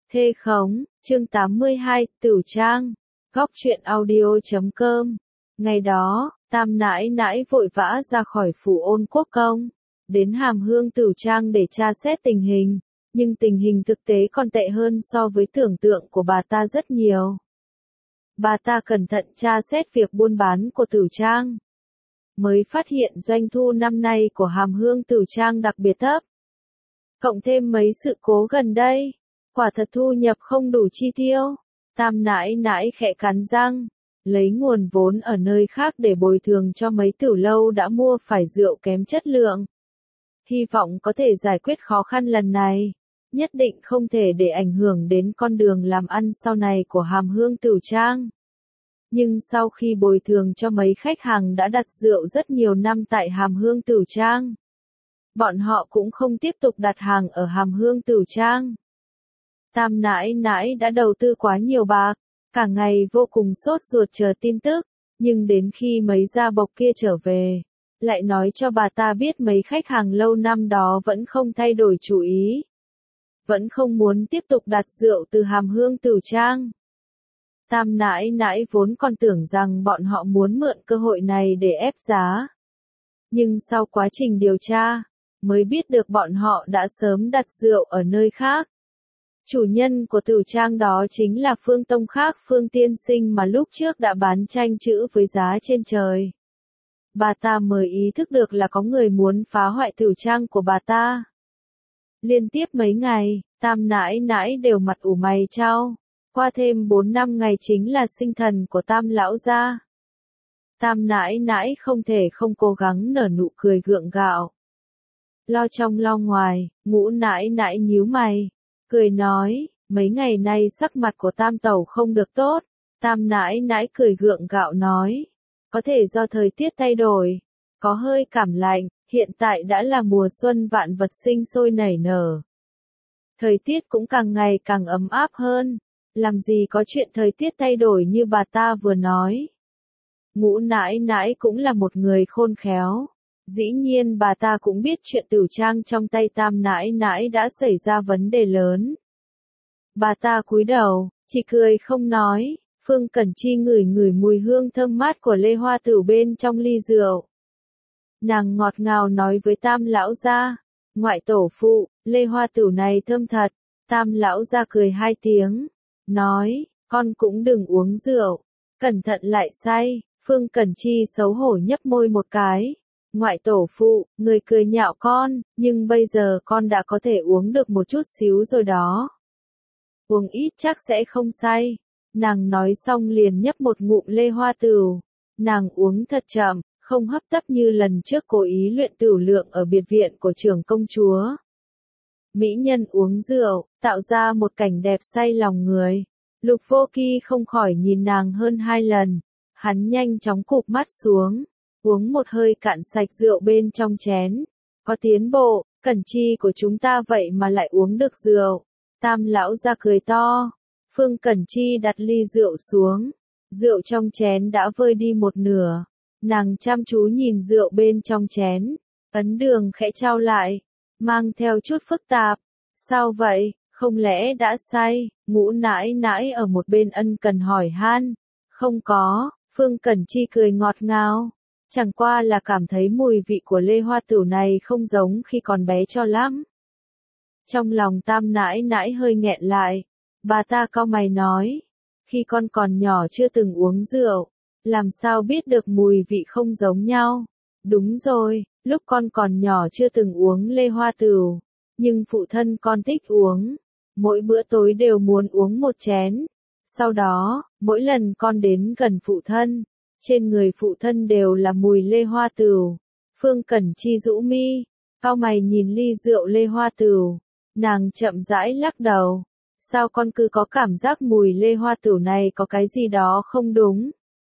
Thê khống, chương 82, Tửu Trang, Góc truyện audio.com. Ngày đó, Tam nãi nãi vội vã ra khỏi phủ Ôn Quốc Công, đến Hàm Hương Tửu Trang để tra xét tình hình, nhưng tình hình thực tế còn tệ hơn so với tưởng tượng của bà ta rất nhiều. Bà ta cẩn thận tra xét việc buôn bán của Tửu Trang, mới phát hiện doanh thu năm nay của Hàm Hương Tửu Trang đặc biệt thấp. Cộng thêm mấy sự cố gần đây, quả thật thu nhập không đủ chi tiêu. Tam nãi nãi khẽ cắn răng, lấy nguồn vốn ở nơi khác để bồi thường cho mấy tiểu lâu đã mua phải rượu kém chất lượng. Hy vọng có thể giải quyết khó khăn lần này, nhất định không thể để ảnh hưởng đến con đường làm ăn sau này của Hàm Hương Tửu Trang. Nhưng sau khi bồi thường cho mấy khách hàng đã đặt rượu rất nhiều năm tại Hàm Hương Tửu Trang, bọn họ cũng không tiếp tục đặt hàng ở Hàm Hương Tửu Trang. Tam nãi nãi đã đầu tư quá nhiều bạc, cả ngày vô cùng sốt ruột chờ tin tức, nhưng đến khi mấy gia bộc kia trở về, lại nói cho bà ta biết mấy khách hàng lâu năm đó vẫn không thay đổi chủ ý, vẫn không muốn tiếp tục đặt rượu từ Hàm Hương Tửu Trang. Tam nãi nãi vốn còn tưởng rằng bọn họ muốn mượn cơ hội này để ép giá, nhưng sau quá trình điều tra, mới biết được bọn họ đã sớm đặt rượu ở nơi khác. Chủ nhân của Tửu Trang đó chính là Phương Tông Khác Phương Tiên Sinh mà lúc trước đã bán tranh chữ với giá trên trời. Bà ta mới ý thức được là có người muốn phá hoại Tửu Trang của bà ta. Liên tiếp mấy ngày, Tam nãi nãi đều mặt ủ mày chau, qua thêm 4-5 ngày chính là sinh thần của Tam lão gia. Tam nãi nãi không thể không cố gắng nở nụ cười gượng gạo. Lo trong lo ngoài, Ngũ nãi nãi nhíu mày, cười nói, mấy ngày nay sắc mặt của Tam tẩu không được tốt. Tam nãi nãi cười gượng gạo nói, có thể do thời tiết thay đổi, có hơi cảm lạnh, hiện tại đã là mùa xuân vạn vật sinh sôi nảy nở. Thời tiết cũng càng ngày càng ấm áp hơn, làm gì có chuyện thời tiết thay đổi như bà ta vừa nói. Ngũ nãi nãi cũng là một người khôn khéo. Dĩ nhiên bà ta cũng biết chuyện Tửu Trang trong tay Tam nãi nãi đã xảy ra vấn đề lớn. Bà ta cúi đầu, chỉ cười không nói. Phương Cẩn Chi ngửi ngửi mùi hương thơm mát của Lê Hoa Tửu bên trong ly rượu. Nàng ngọt ngào nói với Tam lão gia, ngoại tổ phụ, Lê Hoa Tửu này thơm thật. Tam lão gia cười hai tiếng, nói, con cũng đừng uống rượu, cẩn thận lại say. Phương Cẩn Chi xấu hổ nhấp môi một cái. Ngoại tổ phụ, người cười nhạo con, nhưng bây giờ con đã có thể uống được một chút xíu rồi đó. Uống ít chắc sẽ không say. Nàng nói xong liền nhấp một ngụm Lê Hoa Tửu. Nàng uống thật chậm, không hấp tấp như lần trước cố ý luyện tửu lượng ở biệt viện của trưởng công chúa. Mỹ nhân uống rượu, tạo ra một cảnh đẹp say lòng người. Lục Vô Kỳ không khỏi nhìn nàng hơn 2 lần. Hắn nhanh chóng cụp mắt xuống, uống một hơi cạn sạch rượu bên trong chén. Có tiến bộ, Cẩn Chi của chúng ta vậy mà lại uống được rượu. Tam lão ra cười to. Phương Cẩn Chi đặt ly rượu xuống. Rượu trong chén đã vơi đi một nửa. Nàng chăm chú nhìn rượu bên trong chén. Ấn Đường khẽ trao lại, mang theo chút phức tạp. Sao vậy, không lẽ đã say? Ngũ nãi nãi ở một bên ân cần hỏi han. Không có, Phương Cẩn Chi cười ngọt ngào. Chẳng qua là cảm thấy mùi vị của Lê Hoa Tửu này không giống khi còn bé cho lắm. Trong lòng Tam nãi nãi hơi nghẹn lại. Bà ta cau mày nói. Khi con còn nhỏ chưa từng uống rượu, làm sao biết được mùi vị không giống nhau. Đúng rồi, lúc con còn nhỏ chưa từng uống Lê Hoa Tửu, nhưng phụ thân con thích uống. Mỗi bữa tối đều muốn uống một chén. Sau đó, mỗi lần con đến gần phụ thân, trên người phụ thân đều là mùi Lê Hoa Tửu. Phương Cẩn Chi rũ mi, cau mày nhìn ly rượu Lê Hoa Tửu. Nàng chậm rãi lắc đầu. Sao con cứ có cảm giác mùi Lê Hoa Tửu này có cái gì đó không đúng?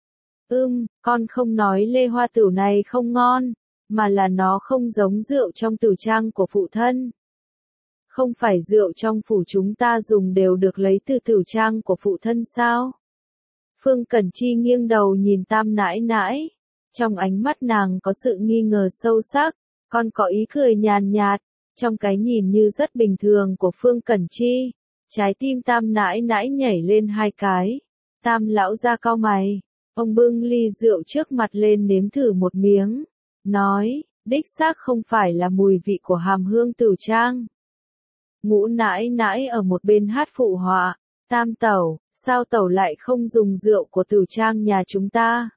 Con không nói Lê Hoa Tửu này không ngon, mà là nó không giống rượu trong tửu trang của phụ thân. Không phải rượu trong phủ chúng ta dùng đều được lấy từ tửu trang của phụ thân sao? Phương Cẩn Chi nghiêng đầu nhìn Tam nãi nãi. Trong ánh mắt nàng có sự nghi ngờ sâu sắc, còn có ý cười nhàn nhạt. Trong cái nhìn như rất bình thường của Phương Cẩn Chi, Trái tim Tam nãi nãi nhảy lên 2 cái. Tam lão gia cau mày. Ông bưng ly rượu trước mặt lên nếm thử một miếng. Nói, đích xác không phải là mùi vị của Hàm Hương Tửu Trang. Ngũ nãi nãi ở một bên hát phụ họa. Tam tẩu, sao tẩu lại không dùng rượu của Tửu Trang nhà chúng ta?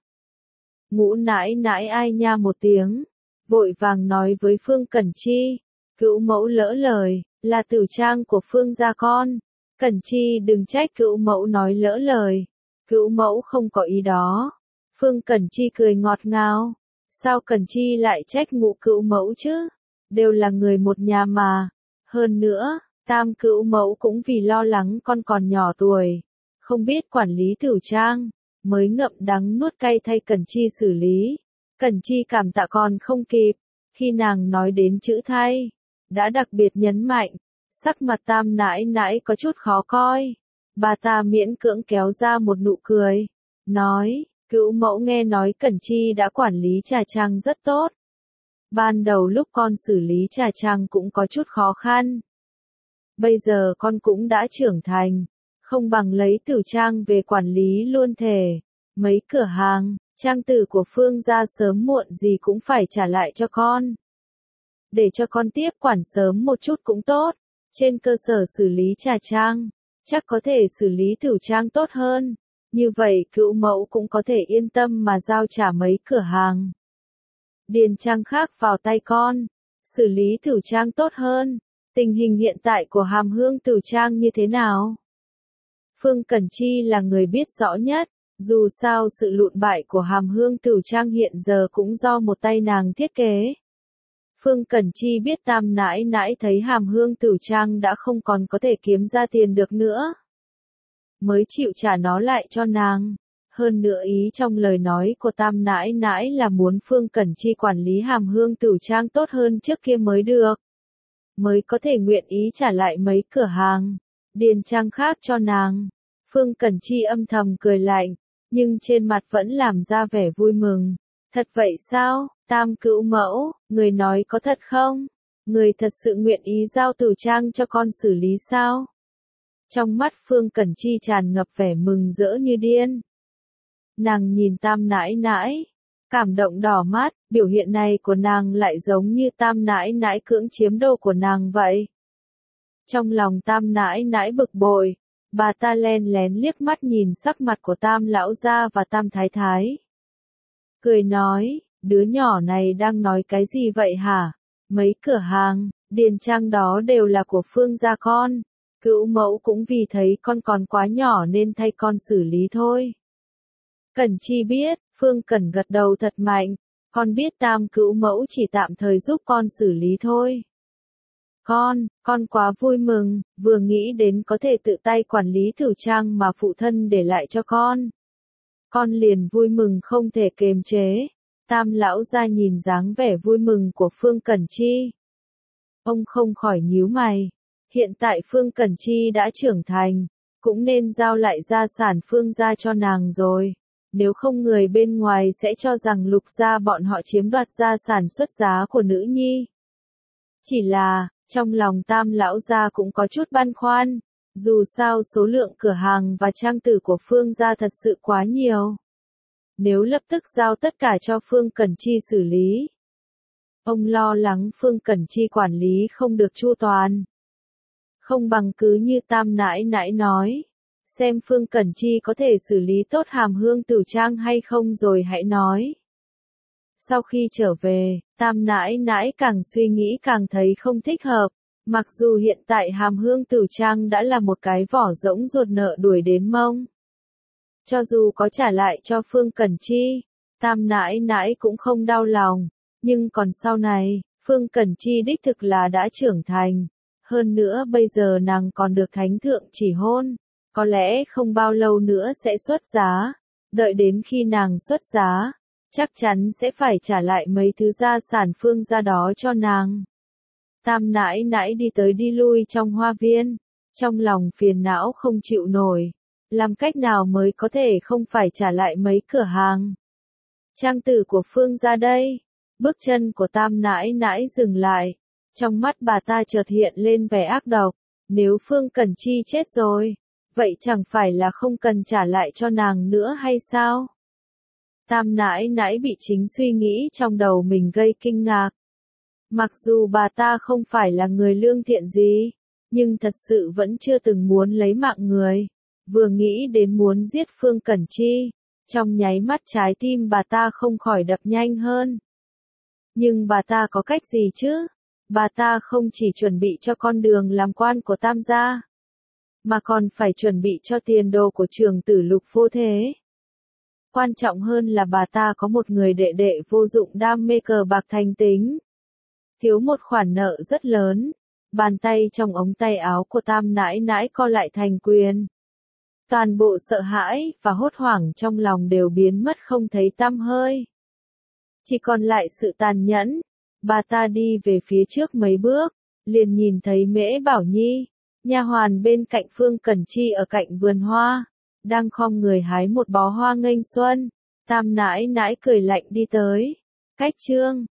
Ngũ nãi nãi ai nha một tiếng. Vội vàng nói với Phương Cẩn Chi. Cữu mẫu lỡ lời, là Tửu Trang của Phương gia con. Cẩn Chi đừng trách cữu mẫu nói lỡ lời. Cữu mẫu không có ý đó. Phương Cẩn Chi cười ngọt ngào. Sao Cẩn Chi lại trách Ngũ cữu mẫu chứ? Đều là người một nhà mà. Hơn nữa, Tam cữu mẫu cũng vì lo lắng con còn nhỏ tuổi, không biết quản lý Tửu Trang, mới ngậm đắng nuốt cay thay Cẩn Chi xử lý. Cẩn Chi cảm tạ còn không kịp, khi nàng nói đến chữ thay, đã đặc biệt nhấn mạnh, sắc mặt Tam nãi nãi có chút khó coi. Bà ta miễn cưỡng kéo ra một nụ cười, nói, cữu mẫu nghe nói Cẩn Chi đã quản lý trà trang rất tốt. Ban đầu lúc con xử lý trà trang cũng có chút khó khăn. Bây giờ con cũng đã trưởng thành, không bằng lấy Tửu Trang về quản lý luôn thể. Mấy cửa hàng, trang tử của Phương gia sớm muộn gì cũng phải trả lại cho con. Để cho con tiếp quản sớm một chút cũng tốt, trên cơ sở xử lý trà trang, chắc có thể xử lý Tửu Trang tốt hơn. Như vậy cữu mẫu cũng có thể yên tâm mà giao trả mấy cửa hàng. Điền trang khác vào tay con, xử lý Tửu Trang tốt hơn. Tình hình hiện tại của Hàm Hương Tửu Trang như thế nào? Phương Cẩn Chi là người biết rõ nhất, dù sao sự lụn bại của Hàm Hương Tửu Trang hiện giờ cũng do một tay nàng thiết kế. Phương Cẩn Chi biết Tam nãi nãi thấy Hàm Hương Tửu Trang đã không còn có thể kiếm ra tiền được nữa, mới chịu trả nó lại cho nàng. Hơn nữa ý trong lời nói của Tam nãi nãi là muốn Phương Cẩn Chi quản lý Hàm Hương Tửu Trang tốt hơn trước kia mới được, mới có thể nguyện ý trả lại mấy cửa hàng, điền trang khác cho nàng. Phương Cẩn Chi âm thầm cười lạnh, nhưng trên mặt vẫn làm ra vẻ vui mừng. Thật vậy sao, Tam cữu mẫu, người nói có thật không? Người thật sự nguyện ý giao Tửu Trang cho con xử lý sao? Trong mắt Phương Cẩn Chi tràn ngập vẻ mừng rỡ như điên. Nàng nhìn Tam nãi nãi, cảm động đỏ mắt, biểu hiện này của nàng lại giống như Tam nãi nãi cưỡng chiếm đồ của nàng vậy. Trong lòng Tam nãi nãi bực bội, bà ta len lén liếc mắt nhìn sắc mặt của Tam lão gia và Tam thái thái. Cười nói, đứa nhỏ này đang nói cái gì vậy hả? Mấy cửa hàng, điền trang đó đều là của Phương gia con. Cữu mẫu cũng vì thấy con còn quá nhỏ nên thay con xử lý thôi. Cẩn Chi biết, Phương Cẩn gật đầu thật mạnh, con biết Tam cữu mẫu chỉ tạm thời giúp con xử lý thôi. Con quá vui mừng, vừa nghĩ đến có thể tự tay quản lý Tửu Trang mà phụ thân để lại cho con. Con liền vui mừng không thể kềm chế. Tam lão gia nhìn dáng vẻ vui mừng của Phương Cẩn Chi. Ông không khỏi nhíu mày. Hiện tại Phương Cẩn Chi đã trưởng thành, cũng nên giao lại gia sản Phương gia cho nàng rồi. Nếu không người bên ngoài sẽ cho rằng Lục gia bọn họ chiếm đoạt gia sản xuất giá của nữ nhi. Chỉ là, trong lòng Tam lão gia cũng có chút băn khoăn, dù sao số lượng cửa hàng và trang tử của Phương gia thật sự quá nhiều. Nếu lập tức giao tất cả cho Phương Cẩn Chi xử lý, ông lo lắng Phương Cẩn Chi quản lý không được chu toàn. Không bằng cứ như Tam nãi nãi nói, xem Phương Cẩn Chi có thể xử lý tốt Hàm Hương Tửu Trang hay không rồi hãy nói. Sau khi trở về, Tam nãi nãi càng suy nghĩ càng thấy không thích hợp. Mặc dù hiện tại Hàm Hương Tửu Trang đã là một cái vỏ rỗng ruột nợ đuổi đến mông. Cho dù có trả lại cho Phương Cẩn Chi, Tam nãi nãi cũng không đau lòng. Nhưng còn sau này, Phương Cẩn Chi đích thực là đã trưởng thành. Hơn nữa bây giờ nàng còn được thánh thượng chỉ hôn. Có lẽ không bao lâu nữa sẽ xuất giá. Đợi đến khi nàng xuất giá, chắc chắn sẽ phải trả lại mấy thứ gia sản Phương gia đó cho nàng. Tam nãi nãi đi tới đi lui trong hoa viên, trong lòng phiền não không chịu nổi. Làm cách nào mới có thể không phải trả lại mấy cửa hàng? Trang tử của Phương gia đây. Bước chân của Tam nãi nãi dừng lại. Trong mắt bà ta chợt hiện lên vẻ ác độc. Nếu Phương Cẩn Chi chết rồi, vậy chẳng phải là không cần trả lại cho nàng nữa hay sao? Tam nãi nãi bị chính suy nghĩ trong đầu mình gây kinh ngạc. Mặc dù bà ta không phải là người lương thiện gì, nhưng thật sự vẫn chưa từng muốn lấy mạng người. Vừa nghĩ đến muốn giết Phương Cẩn Chi, trong nháy mắt trái tim bà ta không khỏi đập nhanh hơn. Nhưng bà ta có cách gì chứ? Bà ta không chỉ chuẩn bị cho con đường làm quan của Tam gia, mà còn phải chuẩn bị cho tiền đồ của trưởng tử Lục Vô Thế. Quan trọng hơn là bà ta có một người đệ đệ vô dụng đam mê cờ bạc thành tính. Thiếu một khoản nợ rất lớn, bàn tay trong ống tay áo của Tam nãi nãi co lại thành quyền. Toàn bộ sợ hãi và hốt hoảng trong lòng đều biến mất không thấy tăm hơi. Chỉ còn lại sự tàn nhẫn. Bà ta đi về phía trước mấy bước, liền nhìn thấy Mễ Bảo Nhi, nha hoàn bên cạnh Phương Cẩn Chi ở cạnh vườn hoa, đang khom người hái một bó hoa nghênh xuân. Tam nãi nãi cười lạnh đi tới. Cách chương